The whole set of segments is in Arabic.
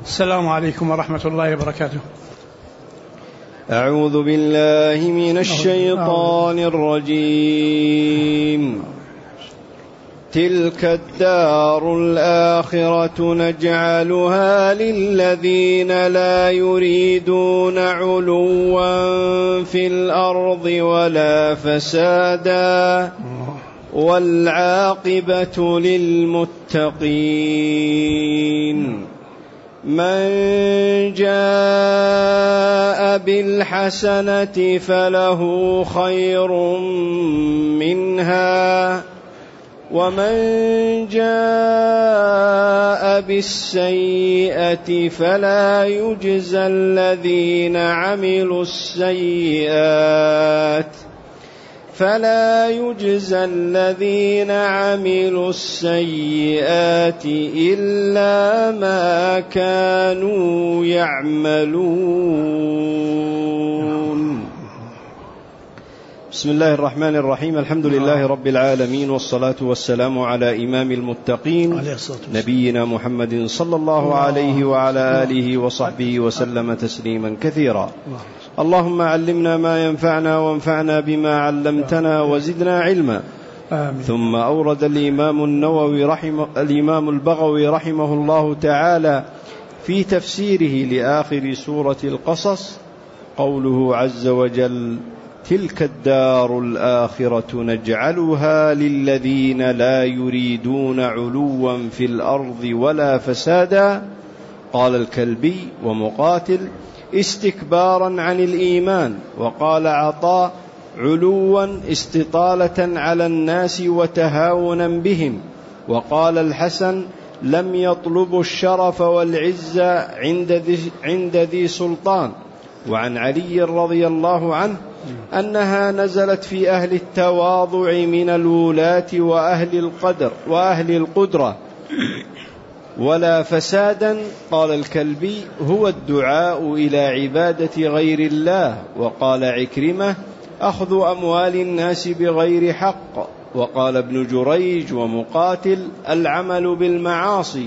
السلام عليكم ورحمة الله وبركاته. أعوذ بالله من الشيطان الرجيم. تلك الدار الآخرة نجعلها للذين لا يريدون علوا في الأرض ولا فسادا والعاقبة للمتقين. من جاء بالحسنة فله خير منها ومن جاء بالسيئة فلا يجزى الذين عملوا السيئات إلا ما كانوا يعملون. بسم الله الرحمن الرحيم. الحمد لله رب العالمين، والصلاة والسلام على إمام المتقين نبينا محمد صلى الله عليه وعلى آله وصحبه وسلم تسليما كثيرا. اللهم علمنا ما ينفعنا وانفعنا بما علمتنا وزدنا علما. آمين. ثم أورد الإمام البغوي رحمه الله تعالى في تفسيره لآخر سورة القصص قوله عز وجل: تلك الدار الآخرة نجعلها للذين لا يريدون علوا في الأرض ولا فسادا. قال الكلبي ومقاتل: استكبارا عن الإيمان. وقال عطاء: علوا استطالة على الناس وتهاونا بهم. وقال الحسن: لم يطلبوا الشرف والعزة عند ذي سلطان. وعن علي رضي الله عنه أنها نزلت في أهل التواضع من الولاة وأهل القدرة. ولا فسادا، قال الكلبي، هو الدعاء إلى عبادة غير الله. وقال عكرمة: أخذ أموال الناس بغير حق. وقال ابن جريج ومقاتل: العمل بالمعاصي.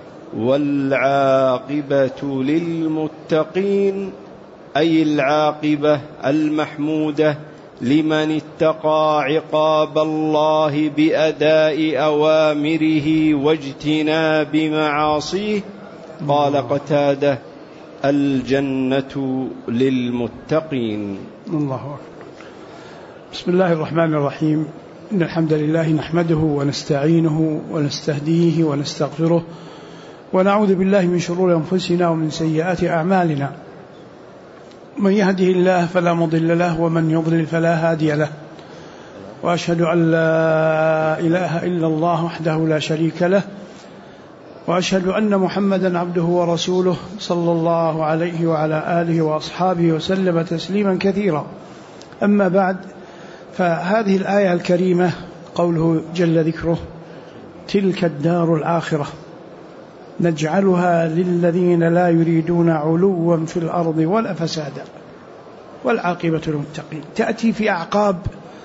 والعاقبة للمتقين، أي العاقبة المحمودة لمن اتقى عقاب الله بأداء أوامره واجتناب معاصيه. قال قتادة: الجنة للمتقين. الله أكبر. بسم الله الرحمن الرحيم. إن الحمد لله نحمده ونستعينه ونستهديه ونستغفره، ونعوذ بالله من شرور أنفسنا ومن سيئات أعمالنا. من يهده الله فلا مضل له، ومن يضلل فلا هادي له. وأشهد أن لا إله إلا الله وحده لا شريك له، وأشهد أن محمدا عبده ورسوله صلى الله عليه وعلى آله وأصحابه وسلم تسليما كثيرا. أما بعد، فهذه الآية الكريمة قوله جل ذكره: تلك الدار الآخرة نجعلها للذين لا يريدون علوا في الأرض ولا فسادا والعاقبة للمتقين. تأتي في أعقاب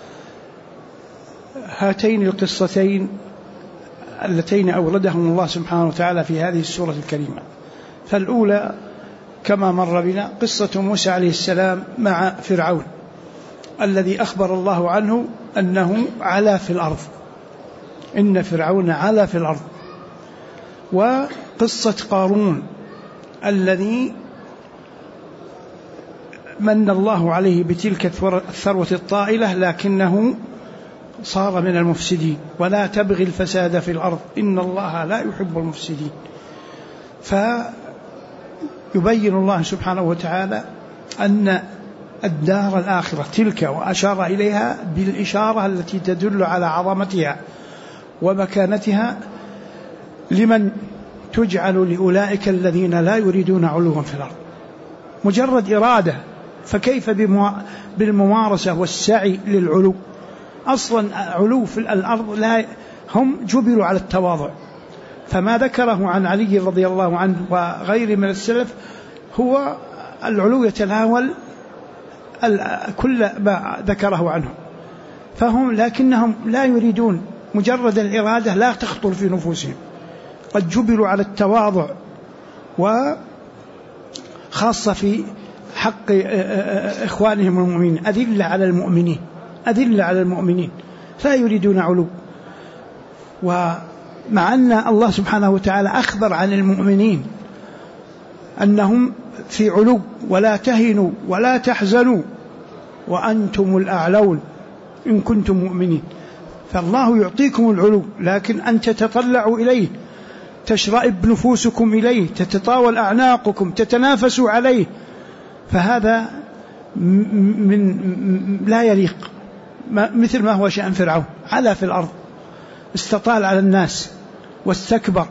هاتين القصتين اللتين أوردهم الله سبحانه وتعالى في هذه السورة الكريمة. فالأولى كما مر بنا قصة موسى عليه السلام مع فرعون الذي أخبر الله عنه أنه علا في الأرض، إن فرعون علا في الأرض. وقصة قارون الذي من الله عليه بتلك الثروة الطائلة لكنه صار من المفسدين. ولا تبغي الفساد في الأرض إن الله لا يحب المفسدين. فيبين الله سبحانه وتعالى أن الدار الآخرة تلك، وأشار إليها بالإشارة التي تدل على عظمتها ومكانتها، لمن تجعل لأولئك الذين لا يريدون علوا في الأرض. مجرد إرادة، فكيف بالممارسة والسعي للعلو؟ أصلا علو في الأرض لا، هم جبلوا على التواضع. فما ذكره عن علي رضي الله عنه وغيره من السلف هو العلو يتناول كل ما ذكره عنه. فهم لكنهم لا يريدون، مجرد الإرادة لا تخطر في نفوسهم، قد جبلوا على التواضع وخاصة في حق إخوانهم المؤمنين، أذلة على المؤمنين لا يريدون علو. ومع أن الله سبحانه وتعالى أخبر عن المؤمنين أنهم في علو، ولا تهنوا ولا تحزنوا وأنتم الأعلون إن كنتم مؤمنين. فالله يعطيكم العلو، لكن أن تتطلعوا إليه، تشرئب نفوسكم إليه، تتطاول أعناقكم، تتنافسوا عليه، فهذا لا يليق. مثل ما هو شأن فرعون، علا في الأرض، استطال على الناس واستكبر،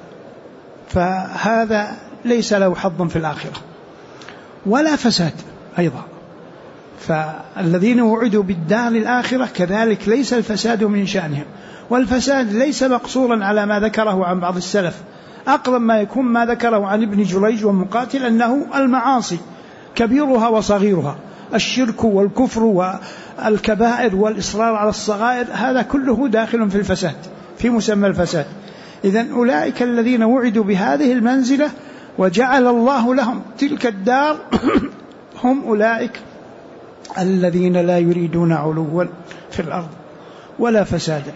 فهذا ليس له حظ في الآخرة ولا فساد أيضا. فالذين وعدوا بالدار الآخرة كذلك ليس الفساد من شأنهم، والفساد ليس مقصورا على ما ذكره عن بعض السلف. أقرب ما يكون ما ذكره عن ابن جريج ومقاتل أنه المعاصي كبيرها وصغيرها، الشرك والكفر والكبائر والإصرار على الصغائر، هذا كله داخل في الفساد، في مسمى الفساد. إذن أولئك الذين وعدوا بهذه المنزلة وجعل الله لهم تلك الدار هم أولئك الذين لا يريدون علوا في الأرض ولا فسادا،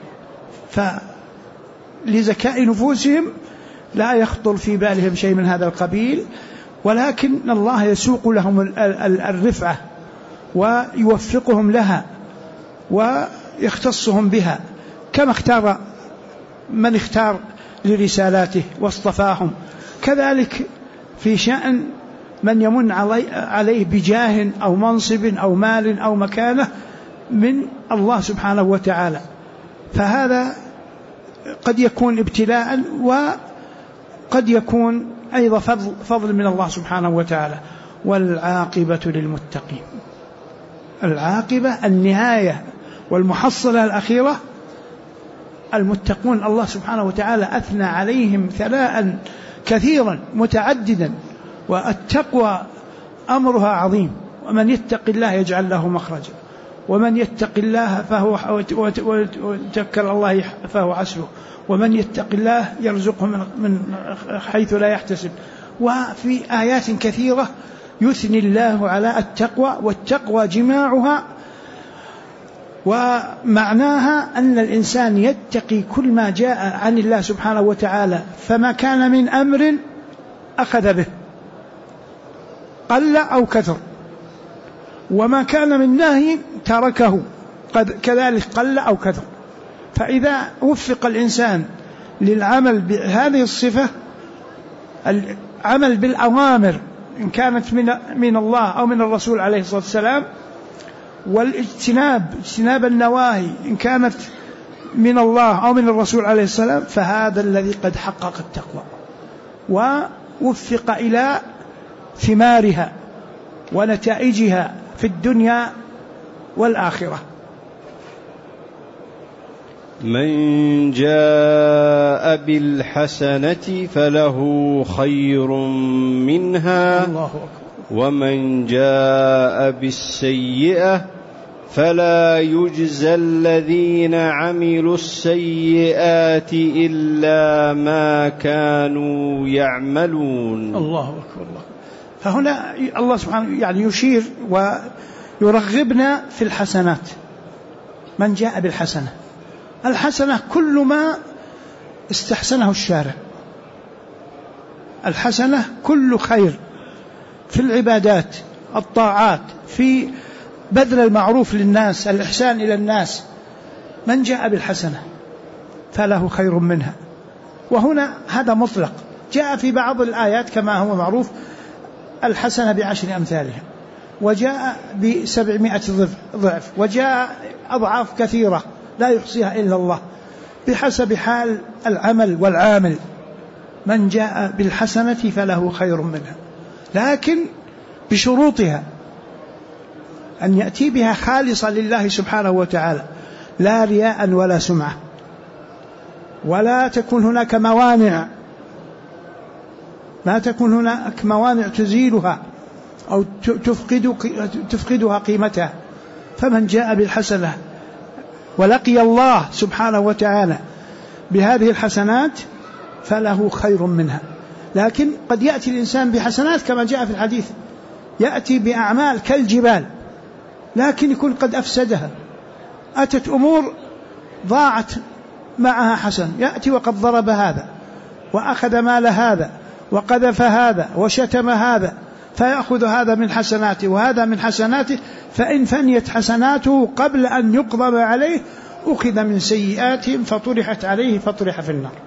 فلزكاء نفوسهم لا يخطر في بالهم شيء من هذا القبيل، ولكن الله يسوق لهم الرفعة ويوفقهم لها ويختصهم بها، كما اختار من اختار لرسالاته واصطفاهم، كذلك في شأن من يمن عليه بجاه أو منصب أو مال أو مكانة من الله سبحانه وتعالى، فهذا قد يكون ابتلاء وقد يكون أيضا فضل من الله سبحانه وتعالى. والعاقبة للمتقين، العاقبة النهاية والمحصلة الأخيرة المتقون. الله سبحانه وتعالى أثنى عليهم ثناء كثيرا متعددا، والتقوى أمرها عظيم. ومن يتق الله يجعل له مخرجا، ومن يتق الله ويتوكل على الله فهو حسبه، ومن يتق الله يرزقه من حيث لا يحتسب. وفي آيات كثيرة يثني الله على التقوى، والتقوى جماعها ومعناها أن الإنسان يتقي كل ما جاء عن الله سبحانه وتعالى، فما كان من أمر أخذ به قل أو كثر، وما كان من نهي تركه كذلك قل أو كثر. فإذا وفق الإنسان للعمل بهذه الصفة، العمل بالأوامر إن كانت من الله أو من الرسول عليه الصلاة والسلام، واجتناب النواهي إن كانت من الله أو من الرسول عليه السلام، فهذا الذي قد حقق التقوى ووفق إلى ثمارها ونتائجها في الدنيا والآخرة. من جاء بالحسنة فله خير منها، ومن جاء بالسيئة فلا يجزى الذين عملوا السيئات إلا ما كانوا يعملون. الله أكبر. الله. فهنا الله سبحانه يعني يشير ويرغبنا في الحسنات. من جاء بالحسنة، الحسنة كل ما استحسنه الشارع، الحسنة كل خير في العبادات، الطاعات، في بذل المعروف للناس، الإحسان إلى الناس. من جاء بالحسنة فله خير منها، وهنا هذا مطلق. جاء في بعض الآيات كما هو معروف الحسنة ب10 أمثالها، وجاء ب700 ضعف، وجاء أضعاف كثيرة لا يحصيها إلا الله بحسب حال العمل والعامل. من جاء بالحسنة فله خير منها، لكن بشروطها، أن يأتي بها خالصة لله سبحانه وتعالى، لا رياء ولا سمعة، ولا تكون هناك موانع، لا تكون هناك موانع تزيلها أو تفقدها قيمتها. فمن جاء بالحسنة ولقي الله سبحانه وتعالى بهذه الحسنات فله خير منها، لكن قد يأتي الإنسان بحسنات كما جاء في الحديث، يأتي بأعمال كالجبال لكن يكون قد أفسدها، أتت أمور ضاعت معها حسن، يأتي وقد ضرب هذا وأخذ مال هذا وقذف هذا وشتم هذا، فيأخذ هذا من حسناته وهذا من حسناته، فإن فنيت حسناته قبل أن يقضى عليه أخذ من سيئاتهم فطرحت عليه فطرح في النار.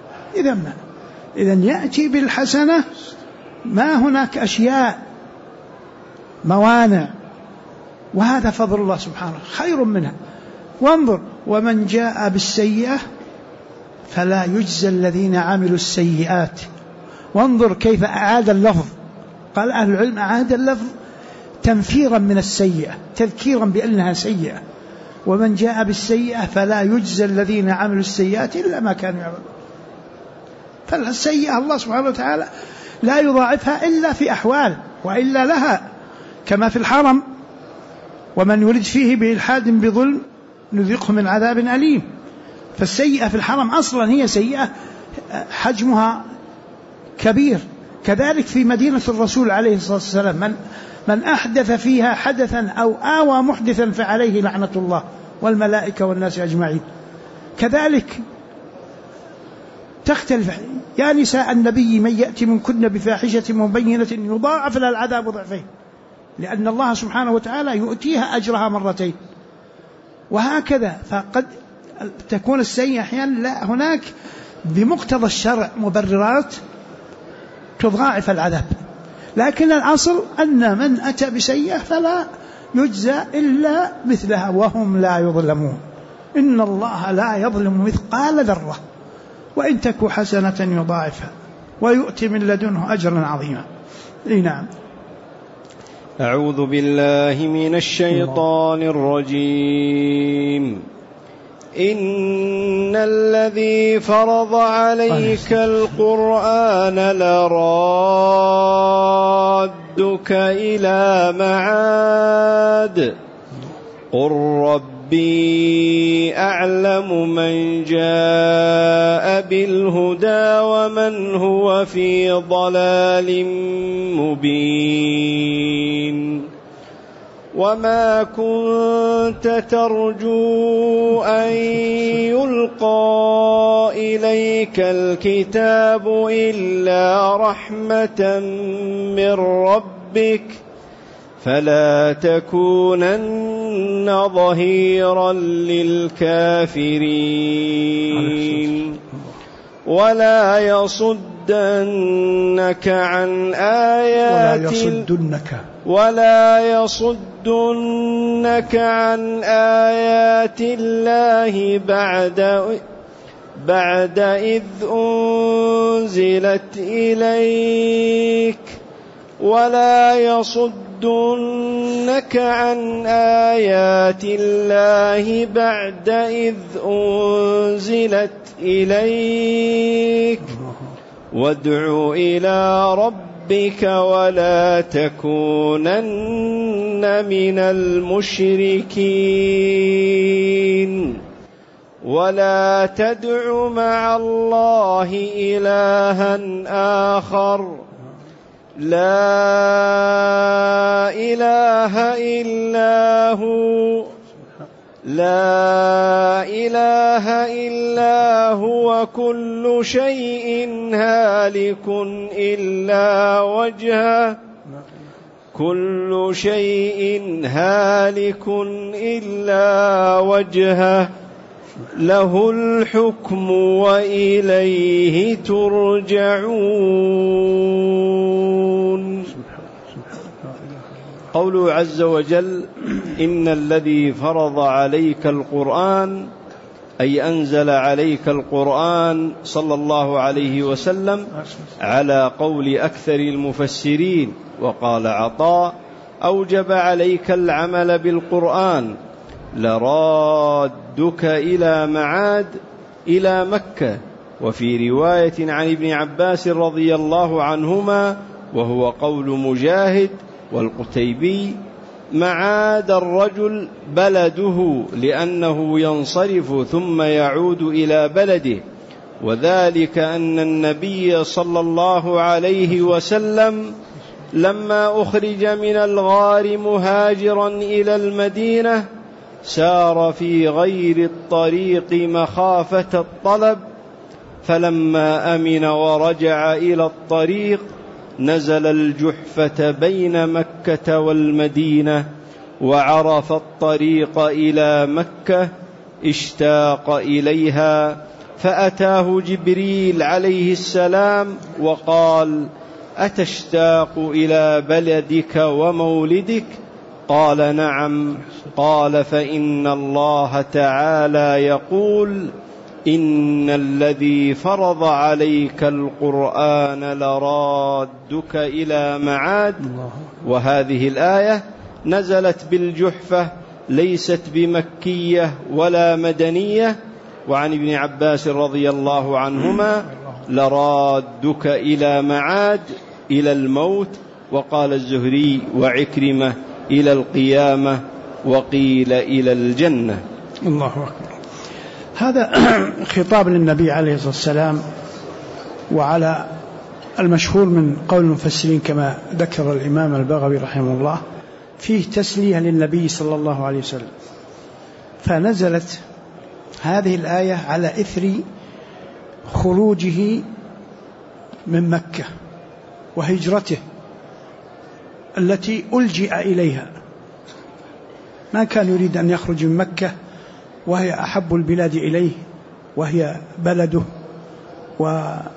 إذن يأتي بالحسنة ما هناك أشياء موانع، وهذا فضل الله سبحانه خير منها. وانظر ومن جاء بالسيئة فلا يجزى الذين عملوا السيئات. وانظر كيف أعاد اللفظ، قال أهل العلم أعاد اللفظ تنفيرا من السيئة، تذكيرا بأنها سيئة. ومن جاء بالسيئة فلا يجزى الذين عملوا السيئات إلا ما كانوا يعملون. فالسيئة الله سبحانه وتعالى لا يضاعفها إلا في أحوال، وإلا لها كما في الحرم: ومن يرد فيه بإلحاد بظلم نذقه من عذاب أليم. فالسيئة في الحرم أصلا هي سيئة حجمها كبير. كذلك في مدينة الرسول عليه الصلاة والسلام من أحدث فيها حدثا أو آوى محدثا فعليه لعنة الله والملائكة والناس أجمعين. كذلك تختلف: يا نساء النبي من يأتي منكن بفاحشة مبينة يضاعف لها العذاب ضعفين، لأن الله سبحانه وتعالى يؤتيها أجرها مرتين. وهكذا فقد تكون السيئة أحيانا لا هناك بمقتضى الشرع مبررات تضاعف العذاب، لكن الأصل أن من أتى بسيئة فلا يجزى إلا مثلها وهم لا يظلمون. إن الله لا يظلم مثقال ذرة وإن تك حسنة يضاعفها ويؤتي من لدنه أجرا عظيما. نعم. أعوذ بالله من الشيطان الرجيم. إن الذي فرض عليك القرآن لرادك إلى معاد قل ربي أعلم من جاء بالهدى ومن هو في ضلال مبين. وما كنت ترجو أن يلقى إليك الكتاب إلا رحمة من ربك فلا تكونن ظهيرا للكافرين. ولا يصدنك عن آيات الله بعد إذ أنزلت إليك وادع إلى ربك ولا تكونن من المشركين. ولا تدع مع الله إلها آخر لا إله إلا هو كل شيء هالك إلا وجهه له الحكم وإليه ترجعون. قوله عز وجل: إن الذي فرض عليك القرآن، أي أنزل عليك القرآن صلى الله عليه وسلم على قول أكثر المفسرين. وقال عطاء: أوجب عليك العمل بالقرآن لرادك إلى معاد إلى مكة. وفي رواية عن ابن عباس رضي الله عنهما وهو قول مجاهد والقتيبي: معاد الرجل بلده لأنه ينصرف ثم يعود إلى بلده. وذلك أن النبي صلى الله عليه وسلم لما أخرج من الغار مهاجرا إلى المدينة سار في غير الطريق مخافة الطلب، فلما أمن ورجع إلى الطريق نزل الجحفة بين مكة والمدينة وعرف الطريق إلى مكة، اشتاق إليها فأتاه جبريل عليه السلام وقال: أتشتاق إلى بلدك ومولدك؟ قال: نعم. قال: فإن الله تعالى يقول: إن الذي فرض عليك القرآن لرادك إلى معاد. وهذه الآية نزلت بالجحفة، ليست بمكية ولا مدنية. وعن ابن عباس رضي الله عنهما: لرادك إلى معاد، إلى الموت. وقال الزهري وعكرمة: إلى القيامة، وقيل إلى الجنة. الله أكبر. هذا خطاب للنبي عليه الصلاة والسلام، وعلى المشهور من قول المفسرين كما ذكر الإمام البغوي رحمه الله فيه تسلية للنبي صلى الله عليه وسلم. فنزلت هذه الآية على إثر خروجه من مكة وهجرته التي ألجئ إليها. ما كان يريد أن يخرج من مكة وهي أحب البلاد إليه، وهي بلده ومهد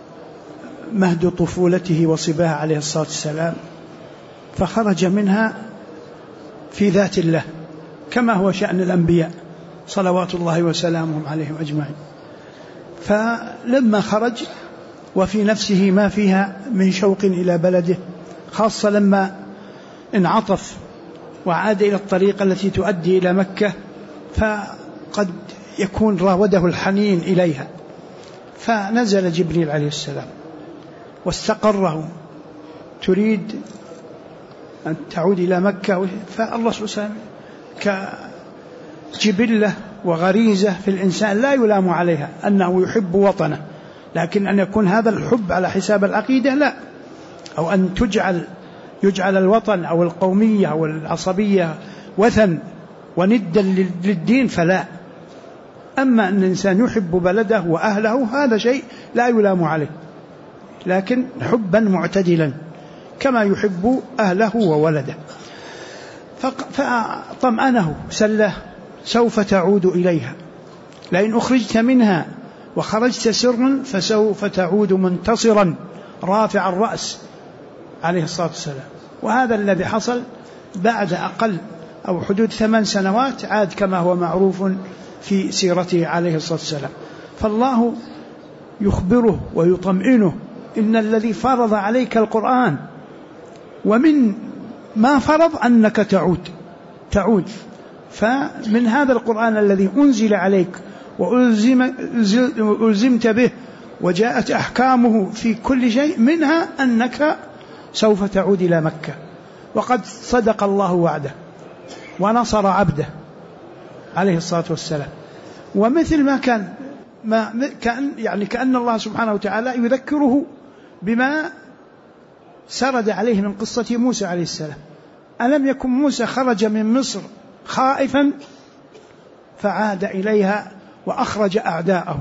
طفولته وصباها عليه الصلاة والسلام، فخرج منها في ذات الله كما هو شأن الأنبياء صلوات الله وسلامهم عليهم أجمعين. فلما خرج وفي نفسه ما فيها من شوق إلى بلده، خاصة لما انعطف وعاد إلى الطريقة التي تؤدي إلى مكة، فقد يكون راوده الحنين إليها. فنزل جبريل عليه السلام واستقره: تريد أن تعود إلى مكة؟ فالله سبحانه كجبلة وغريزة في الإنسان لا يلام عليها أنه يحب وطنه، لكن أن يكون هذا الحب على حساب العقيدة لا، أو أن يجعل الوطن أو القومية أو العصبية وثن وندا للدين فلا. أما أن الإنسان يحب بلده وأهله هذا شيء لا يلام عليه، لكن حبا معتدلا كما يحب أهله وولده. فطمأنه سله: سوف تعود إليها، لئن أخرجت منها وخرجت سرا فسوف تعود منتصرا رافع الرأس عليه الصلاة والسلام. وهذا الذي حصل بعد أقل أو حدود 8 سنوات، عاد كما هو معروف في سيرته عليه الصلاة والسلام. فالله يخبره ويطمئنه: إن الذي فرض عليك القرآن، ومن ما فرض أنك تعود. فمن هذا القرآن الذي أنزل عليك وألزمت به وجاءت أحكامه في كل شيء، منها أنك سوف تعود إلى مكة. وقد صدق الله وعده ونصر عبده عليه الصلاة والسلام. ومثل ما كأن الله سبحانه وتعالى يذكره بما سرد عليه من قصة موسى عليه السلام. ألم يكن موسى خرج من مصر خائفا فعاد إليها وأخرج أعداءه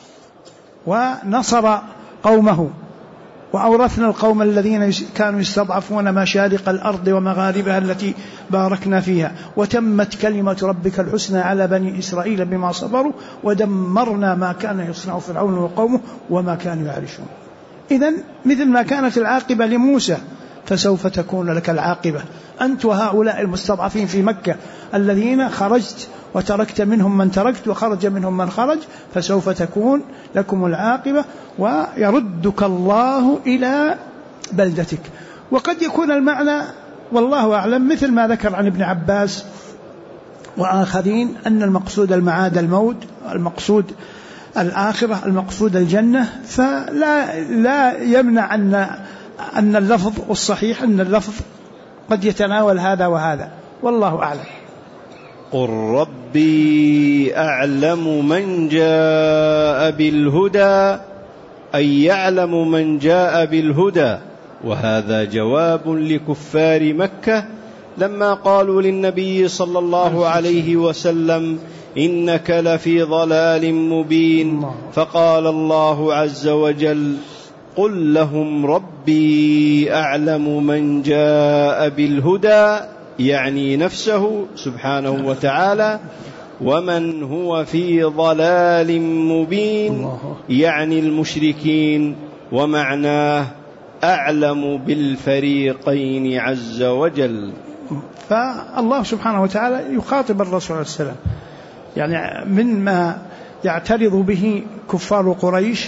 ونصر قومه، وأورثنا القوم الذين كانوا يستضعفون مشارق الأرض ومغاربها التي باركنا فيها، وتمت كلمة ربك الحسنى على بني إسرائيل بما صبروا ودمرنا ما كان يصنع فرعون وقومه وما كانوا يعرشون. إذن مثل ما كانت العاقبة لموسى فسوف تكون لك العاقبة أنت وهؤلاء المستضعفين في مكة الذين خرجت وتركت منهم من تركت وخرج منهم من خرج، فسوف تكون لكم العاقبة ويردك الله إلى بلدتك. وقد يكون المعنى والله أعلم مثل ما ذكر عن ابن عباس وآخرين أن المقصود المعاد الموت، المقصود الآخرة، المقصود الجنة. فلا يمنع أن اللفظ والصحيح أن اللفظ قد يتناول هذا وهذا، والله أعلم. قل ربي أعلم من جاء بالهدى، أي يعلم من جاء بالهدى. وهذا جواب لكفار مكة لما قالوا للنبي صلى الله عليه وسلم إنك لفي ضلال مبين، فقال الله عز وجل قل لهم ربي أعلم من جاء بالهدى، يعني نفسه سبحانه وتعالى، ومن هو في ضلال مبين يعني المشركين، ومعناه أعلم بالفريقين عز وجل. فالله سبحانه وتعالى يخاطب الرسول عليه السلام يعني مما يعترض به كفار قريش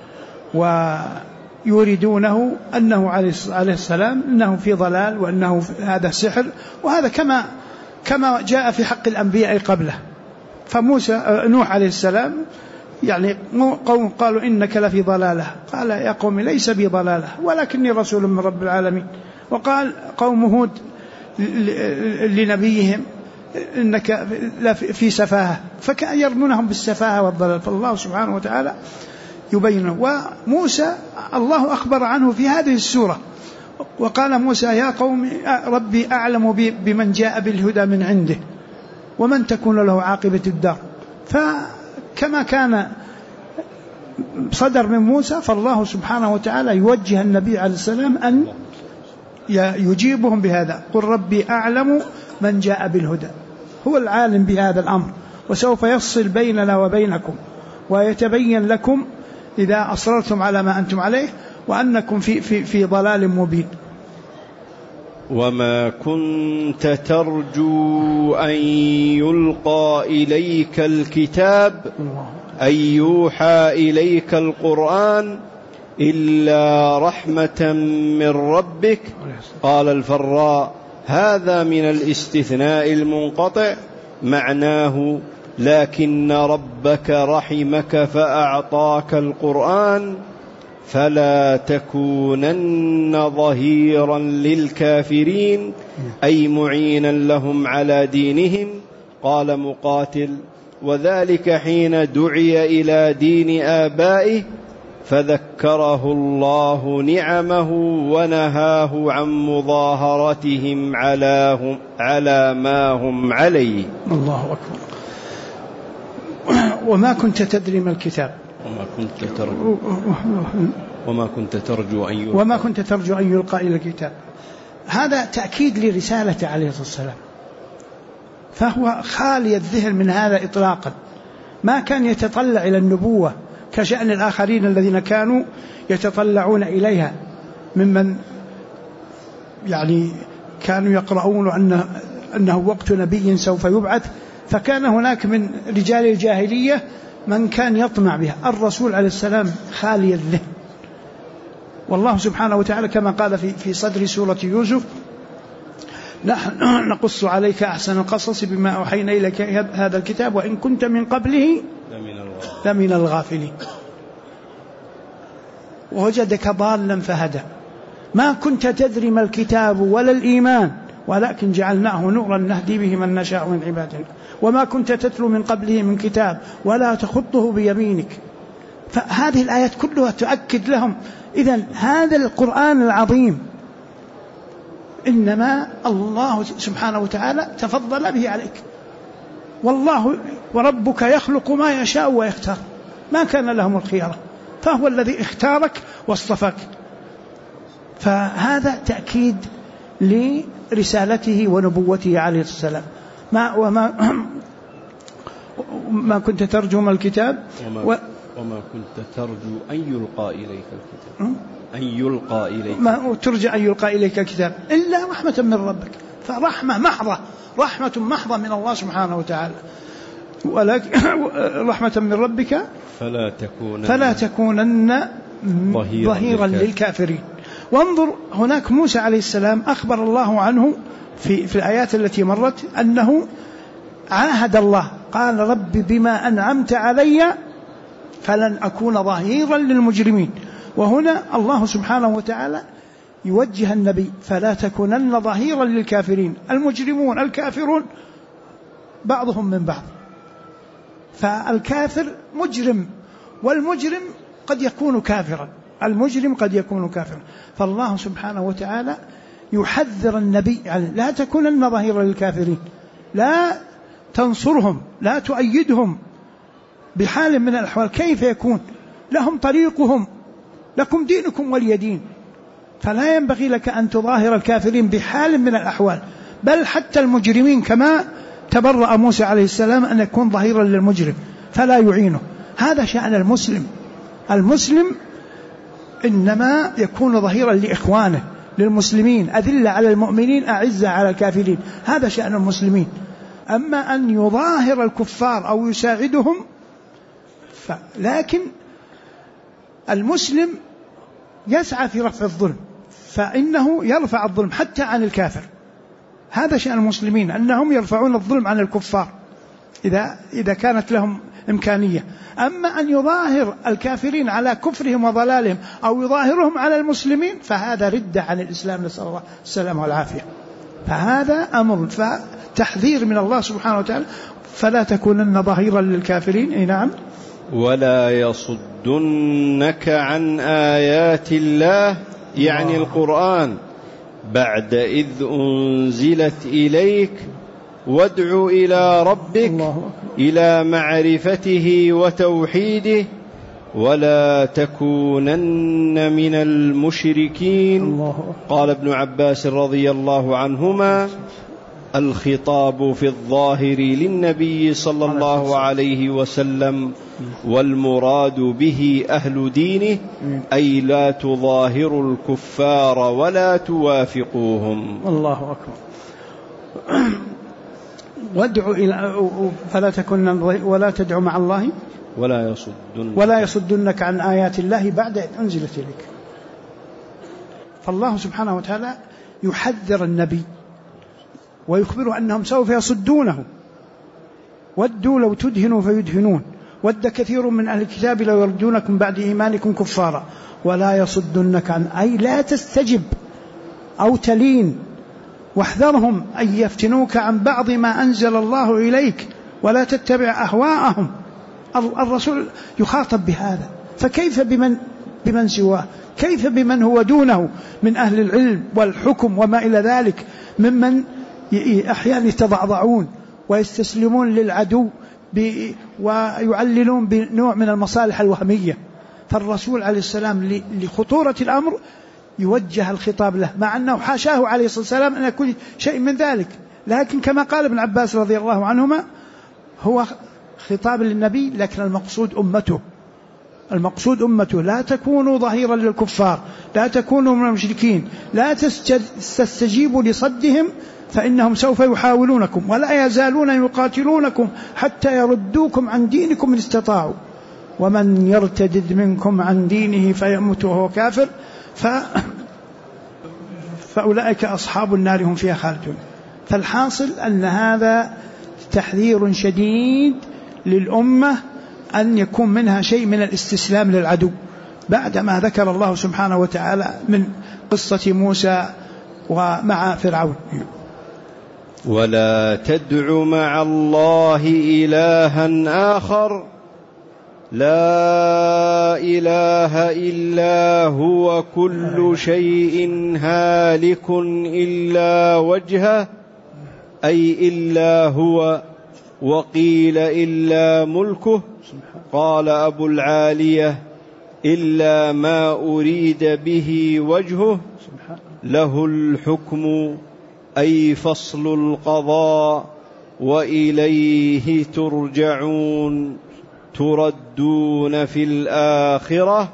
ويريدونه أنه عليه السلام أنه في ضلال وأنه هذا سحر، وهذا كما جاء في حق الأنبياء قبله. فموسى نوح عليه السلام يعني قوم قالوا إنك لفي ضلالة، قال يا قوم ليس بي ضلالة ولكني رسول من رب العالمين. وقال قوم هود لنبيهم إنك في سفاهة، فكان يرمونهم بالسفاهة والضلال. فالله سبحانه وتعالى يبينه. وموسى الله أخبر عنه في هذه السورة وقال موسى يا قوم ربي أعلم بمن جاء بالهدى من عنده ومن تكون له عاقبة الدار. فكما كان صدر من موسى، فالله سبحانه وتعالى يوجه النبي عليه السلام أن يجيبهم بهذا، قل ربي أعلم من جاء بالهدى، هو العالم بهذا الأمر، وسوف يفصل بيننا وبينكم ويتبين لكم إذا أصررتم على ما أنتم عليه وأنكم في ضلال مبين. وما كنت ترجو أن يلقى إليك الكتاب أن يوحى إليك القرآن إلا رحمة من ربك. قال الفراء هذا من الاستثناء المنقطع، معناه لكن ربك رحمك فأعطاك القرآن فلا تكونن ظهيرا للكافرين، أي معينا لهم على دينهم. قال مقاتل وذلك حين دعي إلى دين آبائه فذكره الله نعمه ونهاه عن مظاهرتهم على ما هم عليه. الله أكبر. وما كنت تدري ما الكتاب وما كنت ترجو أن يلقى إلى الكتاب. هذا تأكيد لرسالته عليه الصلاة والسلام، فهو خالي الذهن من هذا إطلاقا، ما كان يتطلع إلى النبوة كشأن الآخرين الذين كانوا يتطلعون إليها، ممن يعني كانوا يقرؤون أنه وقت نبي سوف يبعث، فكان هناك من رجال الجاهلية من كان يطمع بها. الرسول عليه السلام خالي الذهن، والله سبحانه وتعالى كما قال في صدر سورة يوسف نحن نقص عليك أحسن القصص بما أوحينا إليك هذا الكتاب وإن كنت من قبله لمن الغافلين ووجدك ضالا فهدى. ما كنت تدري ما الكتاب ولا الإيمان ولكن جعلناه نورا نهدي به من نشاء من عبادنا وما كنت تتلو من قبله من كتاب ولا تخطه بيمينك. فهذه الآيات كلها تؤكد لهم إذن هذا القرآن العظيم إنما الله سبحانه وتعالى تفضل به عليك، والله وربك يخلق ما يشاء ويختار، ما كان لهم الخيار، فهو الذي اختارك واصطفاك. فهذا تأكيد لرسالته ونبوته عليه السلام. ما كنت ترجو من الكتاب وما كنت ترجو أن يلقى إليك الكتاب ما ترجى أن يلقى إليك الكتاب إلا رحمة من ربك. فرحمة محضة، رحمة محضة من الله سبحانه وتعالى، ولكن رحمة من ربك فلا تكونن ظهيرا للكافرين. وانظر هناك موسى عليه السلام أخبر الله عنه في الآيات التي مرت أنه عاهد الله، قال رب بما أنعمت علي فلن أكون ظهيرا للمجرمين. وهنا الله سبحانه وتعالى يوجه النبي فلا تكونن ظهيرا للكافرين. المجرمون الكافرون بعضهم من بعض. فالكافر مجرم، والمجرم قد يكون كافرا، المجرم قد يكون كافرا. فالله سبحانه وتعالى يحذر النبي يعني لا تكونن ظهيرا للكافرين، لا تنصرهم، لا تؤيدهم بحال من الأحوال. كيف يكون لهم طريقهم، لكم دينكم ولي دين. فلا ينبغي لك أن تظاهر الكافرين بحال من الأحوال، بل حتى المجرمين كما تبرأ موسى عليه السلام أن يكون ظهيرا للمجرم فلا يعينه. هذا شأن المسلم. المسلم إنما يكون ظهيرا لإخوانه، للمسلمين، أذلة على المؤمنين أعزة على الكافرين. هذا شأن المسلمين. أما أن يظاهر الكفار أو يساعدهم لكن المسلم يسعى في رفع الظلم، فإنه يرفع الظلم حتى عن الكافر. هذا شأن المسلمين، أنهم يرفعون الظلم عن الكفار إذا كانت لهم إمكانية. أما أن يظاهر الكافرين على كفرهم وضلالهم أو يظاهرهم على المسلمين فهذا ردة عن الإسلام، نسأل الله السلامة والعافية. فهذا أمر فتحذير من الله سبحانه وتعالى، فلا تكونن ظهيرا للكافرين. نعم. ولا يصدنك عن آيات الله يعني القرآن بعد إذ أنزلت إليك وادع إلى ربك إلى معرفته وتوحيده ولا تكونن من المشركين. قال ابن عباس رضي الله عنهما: الخطاب في الظاهر للنبي صلى الله عليه وسلم، والمراد به أهل دينه، أي لا تظاهروا الكفار ولا توافقوهم. الله أكبر. وادعوا إلى فلا تكن ولا تدعو مع الله ولا يصدنك عن آيات الله بعد أن أنزلت إليك. فالله سبحانه وتعالى يحذر النبي ويخبره أنهم سوف يصدونه. ودوا لو تدهنوا فيدهنون، ود كثير من أهل الكتاب لو يردونكم بعد إيمانكم كفارا ولا يصدنك عن، أي لا تستجب أو تلين، واحذرهم أن يفتنوك عن بعض ما أنزل الله إليك ولا تتبع أهواءهم. الرسول يخاطب بهذا، فكيف بمن سواه؟ كيف بمن هو دونه من أهل العلم والحكم وما إلى ذلك، ممن أحيانا يتضعضعون ويستسلمون للعدو ويعللون بنوع من المصالح الوهمية. فالرسول عليه السلام لخطورة الأمر يوجه الخطاب له، مع أنه حاشاه عليه الصلاة والسلام أن يكون شيء من ذلك، لكن كما قال ابن عباس رضي الله عنهما هو خطاب للنبي، لكن المقصود أمته. لا تكونوا ظهيرا للكفار، لا تكونوا من المشركين، لا تستجيبوا لصدهم فإنهم سوف يحاولونكم ولا يزالون يقاتلونكم حتى يردوكم عن دينكم إن استطاعوا، ومن يرتدد منكم عن دينه فيمت وهو كافر فأولئك أصحاب النار هم فيها خالدون. فالحاصل أن هذا تحذير شديد للأمة أن يكون منها شيء من الاستسلام للعدو، بعدما ذكر الله سبحانه وتعالى من قصة موسى ومع فرعون. ولا تدع مع الله إلها آخر لا إله إلا هو كل شيء هالك إلا وجهه، أي إلا هو، وقيل إلا ملكه. قال أبو العالية: إلا ما أريد به وجهه، له الحكم أي فصل القضاء، وإليه ترجعون، تردون في الآخرة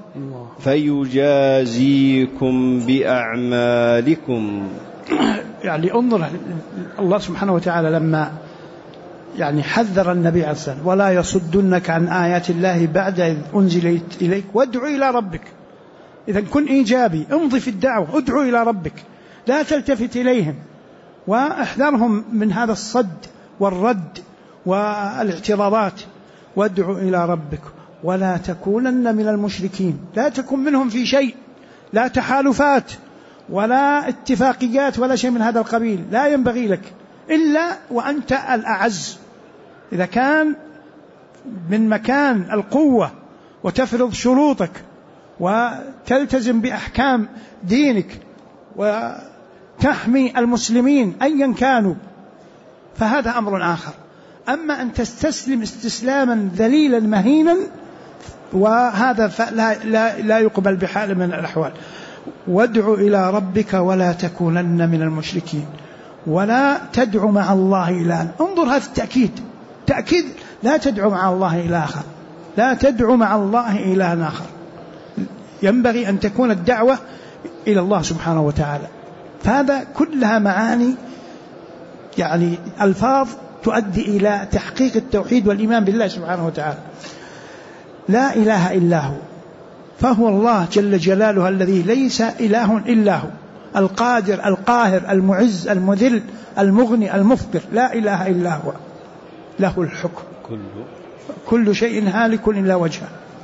فيجازيكم بأعمالكم. يعني انظر الله سبحانه وتعالى لما حذر النبي عليه الصلاة والسلام: ولا يصدنك عن آيات الله بعد إذ أنزلت إليك وادع إلى ربك. إذا كن إيجابي، امضي في الدعوة، ادعو إلى ربك، لا تلتفت إليهم واحذرهم من هذا الصد والرد والاعتراضات. وادع إلى ربك ولا تكونن من المشركين، لا تكن منهم في شيء، لا تحالفات ولا اتفاقيات ولا شيء من هذا القبيل، لا ينبغي لك إلا وأنت الأعز إذا كان من مكان القوة وتفرض شروطك وتلتزم بأحكام دينك وتحمي المسلمين أيا كانوا فهذا أمر آخر. أما أن تستسلم استسلاما ذليلا مهينا وهذا لا يقبل بحال من الأحوال. وادع إلى ربك ولا تكونن من المشركين ولا تدع مع الله إلها. انظر هذا التأكيد، تأكيد لا تدعو مع الله إله آخر، لا تدعو مع الله إلها آخر. ينبغي أن تكون الدعوة إلى الله سبحانه وتعالى. فهذا كلها معاني يعني ألفاظ تؤدي إلى تحقيق التوحيد والإيمان بالله سبحانه وتعالى. لا إله إلا هو، فهو الله جل جلاله الذي ليس إله إلا هو، القادر القاهر المعز المذل المغني المفقر، لا إله إلا هو، له الحكم، كل شيء هالك إلا وجهه.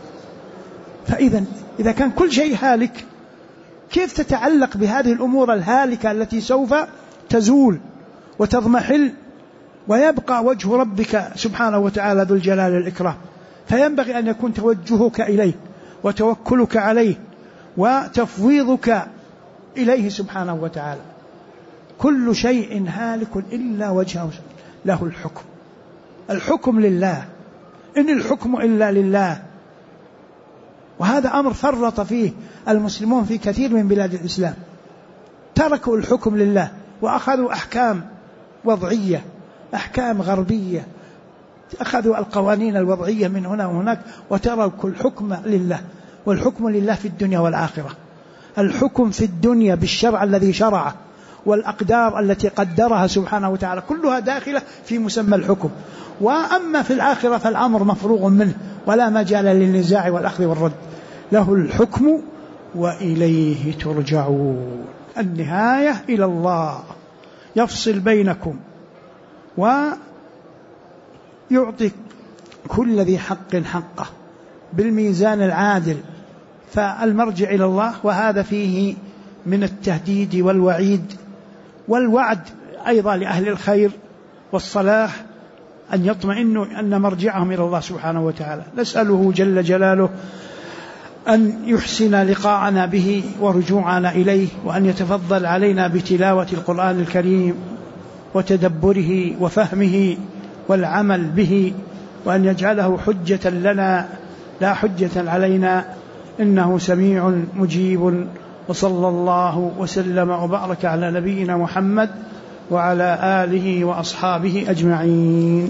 فإذا كان كل شيء هالك كيف تتعلق بهذه الأمور الهالكة التي سوف تزول وتضمحل ويبقى وجه ربك سبحانه وتعالى ذو الجلال والإكرام؟ فينبغي أن يكون توجهك إليه وتوكلك عليه وتفويضك إليه سبحانه وتعالى. كل شيء هالك إلا وجهه، له الحكم، الحكم لله، إن الحكم إلا لله. وهذا أمر فرط فيه المسلمون في كثير من بلاد الإسلام، تركوا الحكم لله وأخذوا أحكام وضعية، أحكام غربية، أخذوا القوانين الوضعية من هنا وهناك وتركوا الحكم لله. والحكم لله في الدنيا والآخرة، الحكم في الدنيا بالشرع الذي شرعه والأقدار التي قدرها سبحانه وتعالى كلها داخلة في مسمى الحكم. وأما في الآخرة فالأمر مفروغ منه ولا مجال للنزاع والأخذ والرد، له الحكم وإليه ترجعون. النهاية إلى الله، يفصل بينكم ويعطي كل ذي حق حقه بالميزان العادل. فالمرجع إلى الله، وهذا فيه من التهديد والوعيد والوعد أيضا لأهل الخير والصلاح أن يطمئنوا أن مرجعهم إلى الله سبحانه وتعالى. نسأله جل جلاله أن يحسن لقاءنا به ورجوعنا إليه، وأن يتفضل علينا بتلاوة القرآن الكريم وتدبره وفهمه والعمل به، وأن يجعله حجة لنا لا حجة علينا، إنه سميع مجيب. وصلى الله وسلم وبارك على نبينا محمد وعلى آله وأصحابه أجمعين.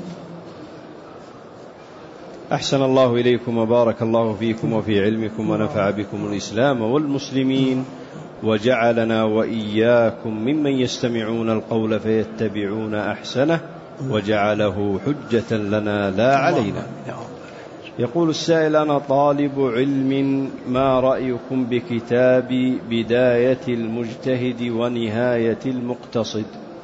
أحسن الله إليكم وبارك الله فيكم وفي علمكم ونفع بكم الإسلام والمسلمين، وجعلنا وإياكم ممن يستمعون القول فيتبعون أحسنه، وجعله حجة لنا لا علينا. يقول السائل: أنا طالب علم، ما رأيكم بكتاب بداية المجتهد ونهاية المقتصد؟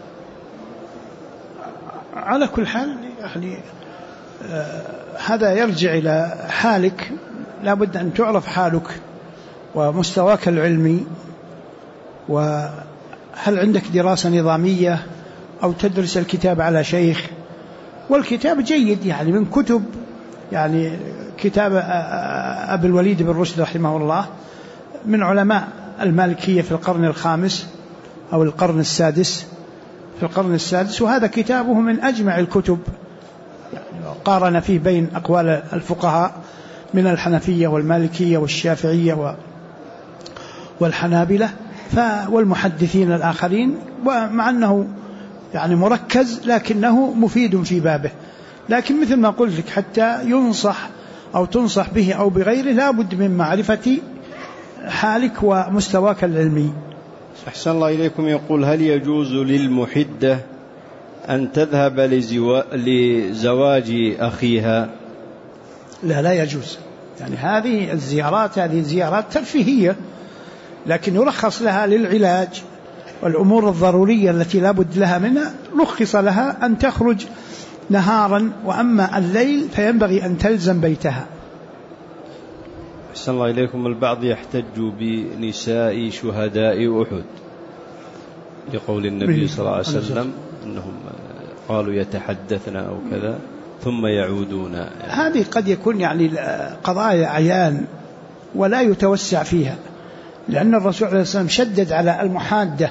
على كل حال يعني هذا يرجع إلى حالك، لا بد أن تعرف حالك ومستواك العلمي، وهل عندك دراسة نظامية أو تدرس الكتاب على شيخ. والكتاب جيد يعني من كتب، يعني كتاب أبي الوليد بن رشد رحمه الله من علماء المالكية في القرن الخامس أو القرن السادس، في القرن السادس، وهذا كتابه من أجمع الكتب، يعني قارن فيه بين أقوال الفقهاء من الحنفية والمالكية والشافعية والحنابلة والمحدثين الآخرين، ومع أنه يعني مركز لكنه مفيد في بابه. لكن مثل ما قلت لك حتى ينصح أو تنصح به أو بغيره لا بد من معرفة حالك ومستواك العلمي. أحسن الله إليكم. يقول: هل يجوز للمحدة أن تذهب لزواج أخيها؟ لا يجوز. يعني هذه الزيارات زيارات ترفيهية، لكن يرخص لها للعلاج والأمور الضرورية التي لا بد لها منها، رخص لها أن تخرج نهارا، وأما الليل فينبغي أن تلزم بيتها. أحسن الله إليكم. البعض يحتج بنساء شهداء أحد لقول النبي صلى الله عليه وسلم أنهم قالوا يتحدثن أو كذا، ثم يعودون. هذه قد يكون يعني قضايا عيان ولا يتوسع فيها، لأن الرسول عليه الصلاة والسلام شدد على المحادة،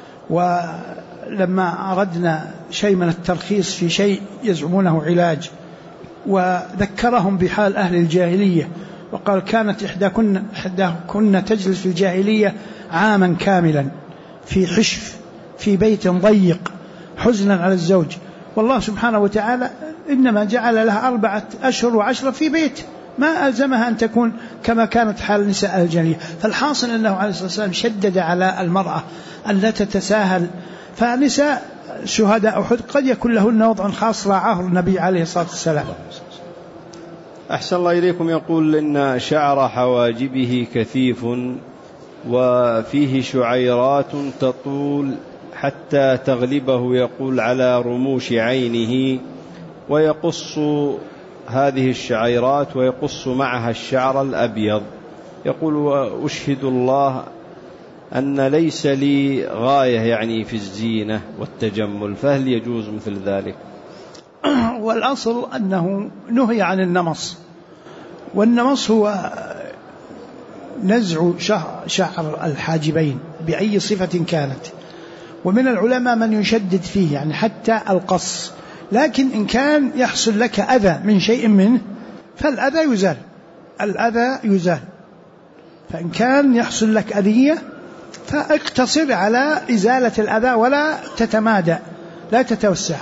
ولما أردنا شيء من الترخيص في شيء يزعمونه علاج وذكرهم بحال أهل الجاهلية وقال كانت إحداكن تجلس في الجاهلية عاما كاملا في حشف في بيت ضيق حزنا على الزوج، والله سبحانه وتعالى إنما جعل لها 4 أشهر و10 في بيت، ما ألزمها أن تكون كما كانت حال نساء الجاهلية. فالحاصل أنه عليه الصلاة والسلام شدد على المرأة أن لا تتساهل، فنساء شهداء أحد قد يكون لهن وضع خاص راعاه النبي عليه الصلاة والسلام. أحسن الله إليكم. يقول إن شعر حواجبه كثيف وفيه شعيرات تطول حتى تغلبه، يقول على رموش عينه، ويقص هذه الشعيرات ويقص معها الشعر الأبيض. يقول وأشهد الله أن ليس لي غاية يعني في الزينة والتجمل، فهل يجوز مثل ذلك؟ والأصل أنه نهي عن النمص، والنمص هو نزع شعر الحاجبين بأي صفة كانت، ومن العلماء من يشدد فيه يعني حتى القص، لكن إن كان يحصل لك أذى من شيء منه فالأذى يزال، الأذى يزال، فإن كان يحصل لك أذية فاقتصر على إزالة الأذى ولا تتمادى، لا تتوسع.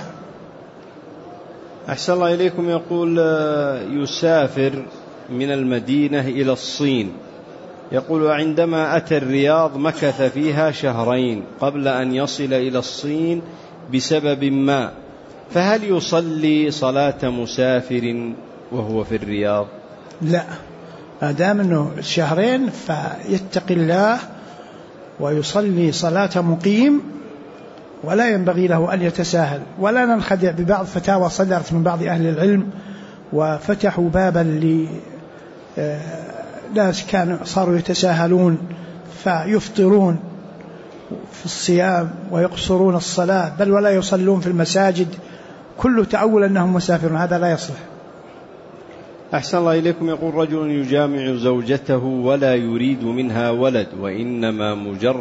أحسن الله إليكم. يقول يسافر من المدينة إلى الصين، يقول عندما أتى الرياض مكث فيها 2 شهر قبل أن يصل إلى الصين بسبب ما، فهل يصلي صلاة مسافر وهو في الرياض؟ لا، ما دام أنه 2 شهر فيتقي الله ويصلي صلاة مقيم، ولا ينبغي له أن يتساهل، ولا ننخدع ببعض فتاوى صدرت من بعض أهل العلم وفتحوا بابا ناس صاروا يتساهلون فيفطرون في الصيام ويقصرون الصلاة بل ولا يصلون في المساجد، كله تأول أنهم مسافرون، هذا لا يصلح. أحسن الله إليكم. يقول رجل يجامع زوجته ولا يريد منها ولد، وإنما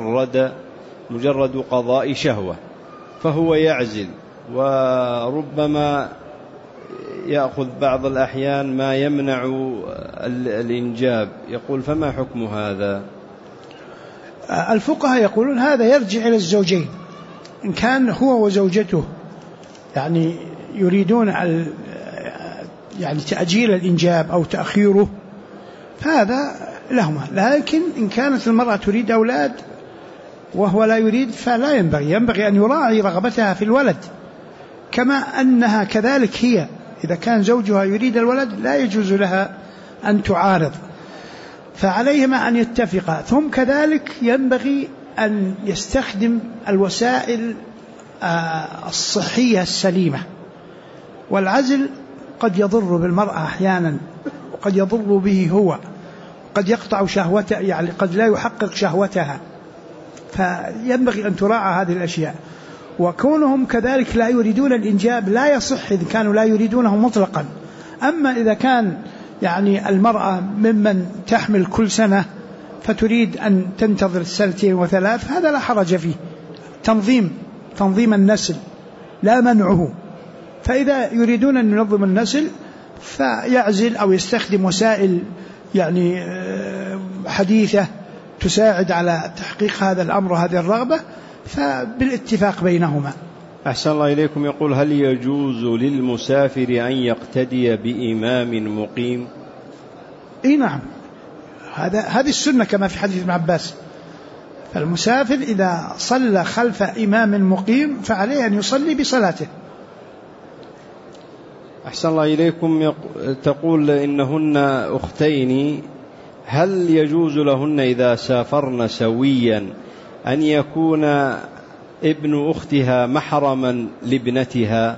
مجرد قضاء شهوة، فهو يعزل وربما يأخذ بعض الأحيان ما يمنع الإنجاب، يقول فما حكم هذا؟ الفقهاء يقولون هذا يرجع إلى الزوجين، إن كان هو وزوجته يعني يريدون يعني تأجيل الإنجاب أو تأخيره فهذا لهما، لكن إن كانت المرأة تريد أولاد وهو لا يريد فلا ينبغي أن يراعي رغبتها في الولد، كما أنها كذلك هي إذا كان زوجها يريد الولد لا يجوز لها أن تعارض، فعليهما أن يتفقا. ثم كذلك ينبغي أن يستخدم الوسائل الصحية السليمة، والعزل قد يضر بالمرأة أحيانا وقد يضر به هو، قد يقطع شهوته يعني قد لا يحقق شهوتها، فينبغي أن تراعى هذه الأشياء. وكونهم كذلك لا يريدون الإنجاب لا يصح إذا كانوا لا يريدونه مطلقا، أما إذا كان يعني المرأة ممن تحمل كل سنة فتريد أن تنتظر 2 و3 هذا لا حرج فيه، تنظيم النسل لا منعه، فإذا يريدون أن ينظم النسل فيعزل أو يستخدم وسائل يعني حديثة تساعد على تحقيق هذا الأمر وهذه الرغبة، فبالاتفاق بينهما. أحسن الله إليكم. يقول هل يجوز للمسافر أن يقتدي بإمام مقيم؟ إيه نعم، هذه السنة كما في حديث ابن عباس، فالمسافر إذا صلى خلف إمام مقيم فعليه أن يصلي بصلاته. أحسن الله إليكم. تقول إنهن أختين، هل يجوز لهن إذا سافرن سويا أن يكون ابن أختها محرما لابنتها؟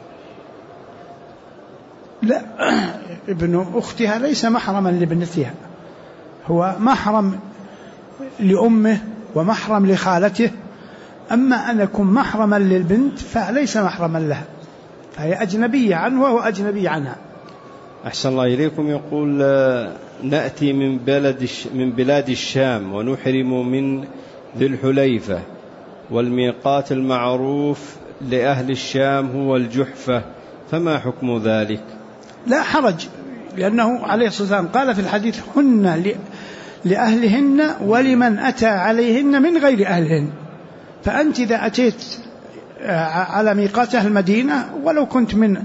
لا، ابن أختها ليس محرما لابنتها، هو محرم لأمه ومحرم لخالته، أما أن يكون محرما للبنت فليس محرما لها. فهي أجنبية عنه وهو أجنبي عنها. أحسن الله إليكم. يقول نأتي من بلاد الشام ونحرم من ذي الحليفة، والميقات المعروف لأهل الشام هو الجحفة، فما حكم ذلك؟ لا حرج، لأنه عليه الصلاة والسلام قال في الحديث: هن لأهلهن ولمن أتى عليهن من غير أهلهن. فأنت إذا أتيت على ميقات أهل المدينة ولو كنت من